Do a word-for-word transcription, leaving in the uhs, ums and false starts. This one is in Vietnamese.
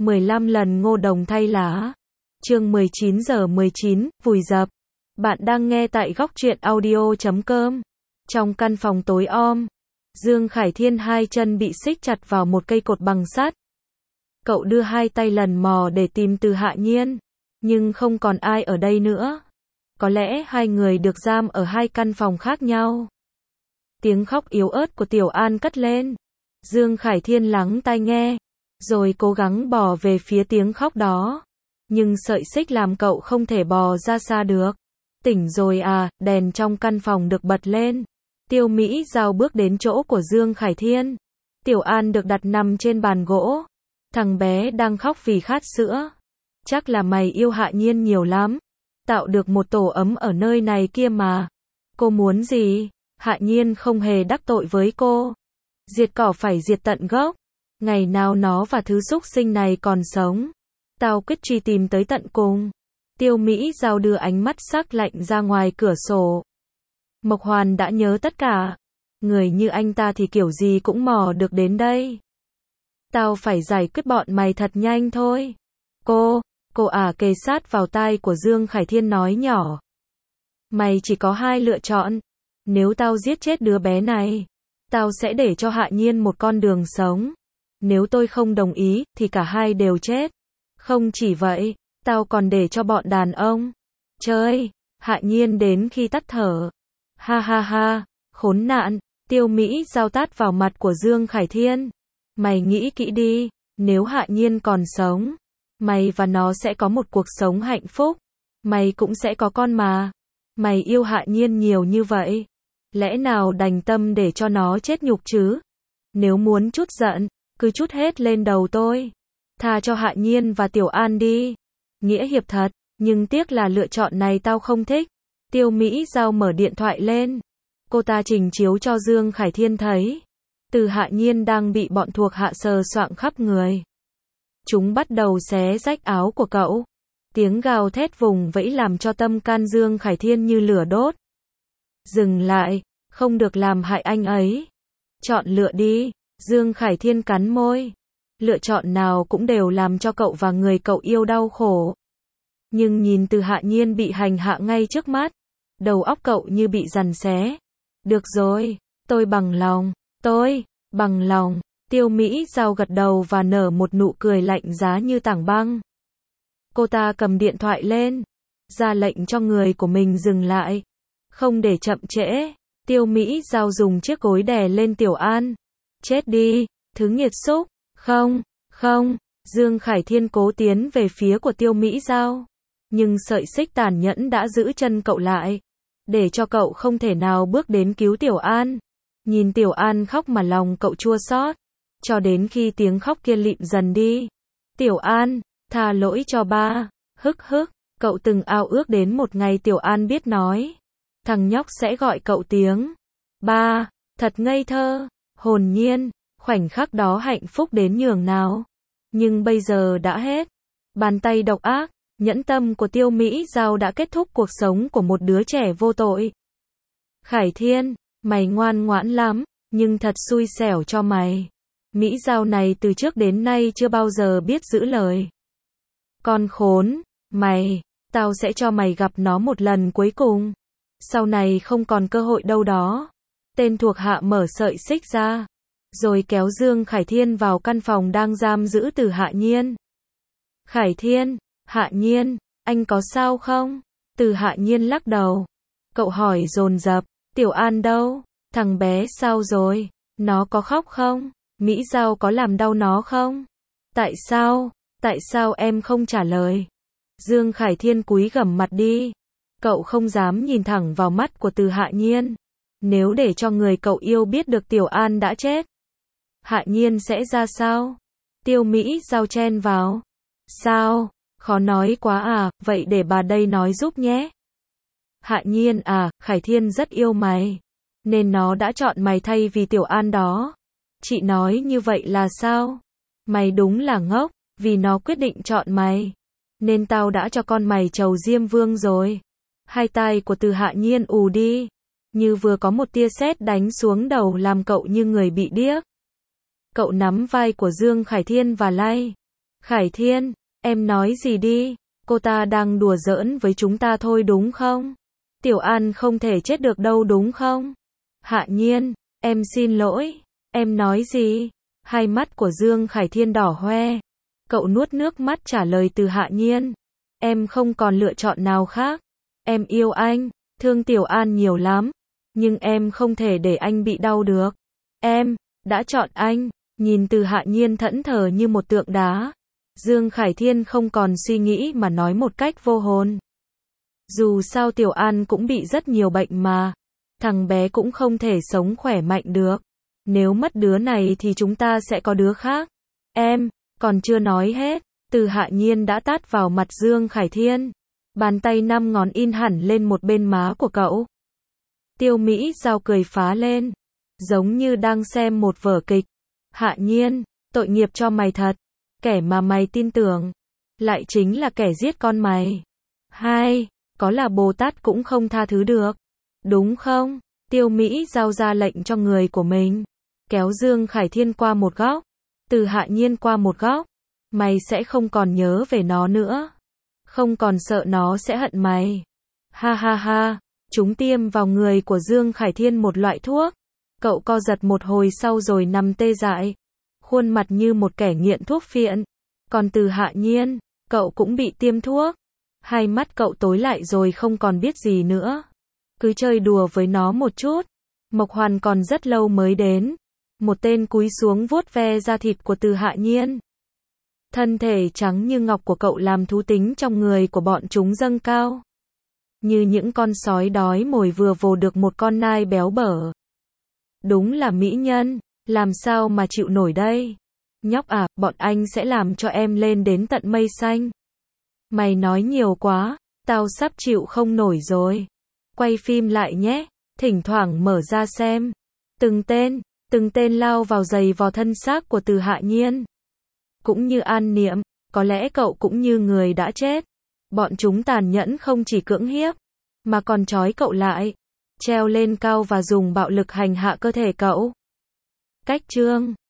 mười lăm lần ngô đồng thay lá. Chương mười chín giờ mười chín, vùi dập. Bạn đang nghe tại góc truyện audio chấm com. Trong căn phòng tối om, Dương Khải Thiên hai chân bị xích chặt vào một cây cột bằng sắt. Cậu đưa hai tay lần mò để tìm Từ Hạ Nhiên, nhưng không còn ai ở đây nữa. Có lẽ hai người được giam ở hai căn phòng khác nhau. Tiếng khóc yếu ớt của Tiểu An cất lên. Dương Khải Thiên lắng tai nghe, rồi cố gắng bò về phía tiếng khóc đó. Nhưng sợi xích làm cậu không thể bò ra xa được. Tỉnh rồi à, đèn trong căn phòng được bật lên. Tiêu Mỹ Giao bước đến chỗ của Dương Khải Thiên. Tiểu An được đặt nằm trên bàn gỗ. Thằng bé đang khóc vì khát sữa. Chắc là mày yêu Hạ Nhiên nhiều lắm. Tạo được một tổ ấm ở nơi này kia mà. Cô muốn gì? Hạ Nhiên không hề đắc tội với cô. Diệt cỏ phải diệt tận gốc. Ngày nào nó và thứ súc sinh này còn sống, tao quyết truy tìm tới tận cùng. Tiêu Mỹ Giao đưa ánh mắt sắc lạnh ra ngoài cửa sổ. Mộc Hoàn đã nhớ tất cả. Người như anh ta thì kiểu gì cũng mò được đến đây. Tao phải giải quyết bọn mày thật nhanh thôi. Cô, cô ả kề sát vào tai của Dương Khải Thiên nói nhỏ. Mày chỉ có hai lựa chọn. Nếu tao giết chết đứa bé này, tao sẽ để cho Hạ Nhiên một con đường sống. Nếu tôi không đồng ý, thì cả hai đều chết. Không chỉ vậy, tao còn để cho bọn đàn ông chơi Hạ Nhiên đến khi tắt thở. Ha ha ha, khốn nạn. Tiêu Mỹ Giao tát vào mặt của Dương Khải Thiên. Mày nghĩ kỹ đi, nếu Hạ Nhiên còn sống, mày và nó sẽ có một cuộc sống hạnh phúc. Mày cũng sẽ có con mà. Mày yêu Hạ Nhiên nhiều như vậy, lẽ nào đành tâm để cho nó chết nhục chứ? Nếu muốn chút giận, cứ chút hết lên đầu tôi. Tha cho Hạ Nhiên và Tiểu An đi. Nghĩa hiệp thật, nhưng tiếc là lựa chọn này tao không thích. Tiêu Mỹ Giao mở điện thoại lên. Cô ta trình chiếu cho Dương Khải Thiên thấy. Từ Hạ Nhiên đang bị bọn thuộc hạ sờ soạng khắp người. Chúng bắt đầu xé rách áo của cậu. Tiếng gào thét vùng vẫy làm cho tâm can Dương Khải Thiên như lửa đốt. Dừng lại, không được làm hại anh ấy. Chọn lựa đi. Dương Khải Thiên cắn môi. Lựa chọn nào cũng đều làm cho cậu và người cậu yêu đau khổ. Nhưng nhìn Từ Hạ Nhiên bị hành hạ ngay trước mắt, đầu óc cậu như bị giằn xé. Được rồi, tôi bằng lòng, tôi, bằng lòng. Tiêu Mỹ Giao gật đầu và nở một nụ cười lạnh giá như tảng băng. Cô ta cầm điện thoại lên, ra lệnh cho người của mình dừng lại. Không để chậm trễ, Tiêu Mỹ Giao dùng chiếc gối đè lên Tiểu An. Chết đi, thứ nghiệt xúc. Không, không. Dương Khải Thiên cố tiến về phía của Tiêu Mỹ Giao. Nhưng sợi xích tàn nhẫn đã giữ chân cậu lại, để cho cậu không thể nào bước đến cứu Tiểu An. Nhìn Tiểu An khóc mà lòng cậu chua xót. Cho đến khi tiếng khóc kia lịm dần đi. Tiểu An, tha lỗi cho ba. Hức hức, cậu từng ao ước đến một ngày Tiểu An biết nói. Thằng nhóc sẽ gọi cậu tiếng ba. Thật ngây thơ, hồn nhiên. Khoảnh khắc đó hạnh phúc đến nhường nào. Nhưng bây giờ đã hết. Bàn tay độc ác, nhẫn tâm của Tiêu Mỹ Giao đã kết thúc cuộc sống của một đứa trẻ vô tội. Khải Thiên, mày ngoan ngoãn lắm, nhưng thật xui xẻo cho mày. Mỹ Giao này từ trước đến nay chưa bao giờ biết giữ lời. Con khốn, mày, tao sẽ cho mày gặp nó một lần cuối cùng. Sau này không còn cơ hội đâu đó. Tên thuộc hạ mở sợi xích ra, rồi kéo Dương Khải Thiên vào căn phòng đang giam giữ Từ Hạ Nhiên. Khải Thiên, Hạ Nhiên, anh có sao không? Từ Hạ Nhiên lắc đầu. Cậu hỏi dồn dập, Tiểu An đâu? Thằng bé sao rồi? Nó có khóc không? Mỹ Giao có làm đau nó không? Tại sao? Tại sao em không trả lời? Dương Khải Thiên cúi gằm mặt đi. Cậu không dám nhìn thẳng vào mắt của Từ Hạ Nhiên. Nếu để cho người cậu yêu biết được Tiểu An đã chết, Hạ Nhiên sẽ ra sao? Tiêu Mỹ Giao chen vào. Sao? Khó nói quá à, vậy để bà đây nói giúp nhé. Hạ Nhiên à, Khải Thiên rất yêu mày, nên nó đã chọn mày thay vì Tiểu An đó. Chị nói như vậy là sao? Mày đúng là ngốc, vì nó quyết định chọn mày, nên tao đã cho con mày trầu Diêm Vương rồi. Hai tai của Từ Hạ Nhiên ù đi, như vừa có một tia sét đánh xuống đầu làm cậu như người bị điếc. Cậu nắm vai của Dương Khải Thiên và lay. Khải Thiên, em nói gì đi, cô ta đang đùa giỡn với chúng ta thôi đúng không? Tiểu An không thể chết được đâu đúng không? Hạ Nhiên, em xin lỗi, em nói gì? Hai mắt của Dương Khải Thiên đỏ hoe. Cậu nuốt nước mắt trả lời từ Hạ Nhiên. Em không còn lựa chọn nào khác. Em yêu anh, thương Tiểu An nhiều lắm. Nhưng em không thể để anh bị đau được. Em, đã chọn anh. Nhìn từ Hạ Nhiên thẫn thờ như một tượng đá. Dương Khải Thiên không còn suy nghĩ mà nói một cách vô hồn. Dù sao Tiểu An cũng bị rất nhiều bệnh mà. Thằng bé cũng không thể sống khỏe mạnh được. Nếu mất đứa này thì chúng ta sẽ có đứa khác. Em, còn chưa nói hết. Từ Hạ Nhiên đã tát vào mặt Dương Khải Thiên. Bàn tay năm ngón in hẳn lên một bên má của cậu. Tiêu Mỹ Giao cười phá lên. Giống như đang xem một vở kịch. Hạ Nhiên, tội nghiệp cho mày thật. Kẻ mà mày tin tưởng. Lại chính là kẻ giết con mày. Hai, có là Bồ Tát cũng không tha thứ được. Đúng không? Tiêu Mỹ Giao ra lệnh cho người của mình. Kéo Dương Khải Thiên qua một góc. Từ Hạ Nhiên qua một góc. Mày sẽ không còn nhớ về nó nữa. Không còn sợ nó sẽ hận mày. Ha ha ha. Chúng tiêm vào người của Dương Khải Thiên một loại thuốc. Cậu co giật một hồi sau rồi nằm tê dại. Khuôn mặt như một kẻ nghiện thuốc phiện. Còn từ Hạ Nhiên, cậu cũng bị tiêm thuốc. Hai mắt cậu tối lại rồi không còn biết gì nữa. Cứ chơi đùa với nó một chút. Mộc Hoàn còn rất lâu mới đến. Một tên cúi xuống vuốt ve da thịt của từ Hạ Nhiên. Thân thể trắng như ngọc của cậu làm thú tính trong người của bọn chúng dâng cao. Như những con sói đói mồi vừa vồ được một con nai béo bở. Đúng là mỹ nhân, làm sao mà chịu nổi đây? Nhóc à, bọn anh sẽ làm cho em lên đến tận mây xanh. Mày nói nhiều quá, tao sắp chịu không nổi rồi. Quay phim lại nhé, thỉnh thoảng mở ra xem. Từng tên, từng tên lao vào giày vò thân xác của từ Hạ Nhiên. Cũng như An Niệm, có lẽ cậu cũng như người đã chết. Bọn chúng tàn nhẫn không chỉ cưỡng hiếp, mà còn trói cậu lại, treo lên cao và dùng bạo lực hành hạ cơ thể cậu. Cách chương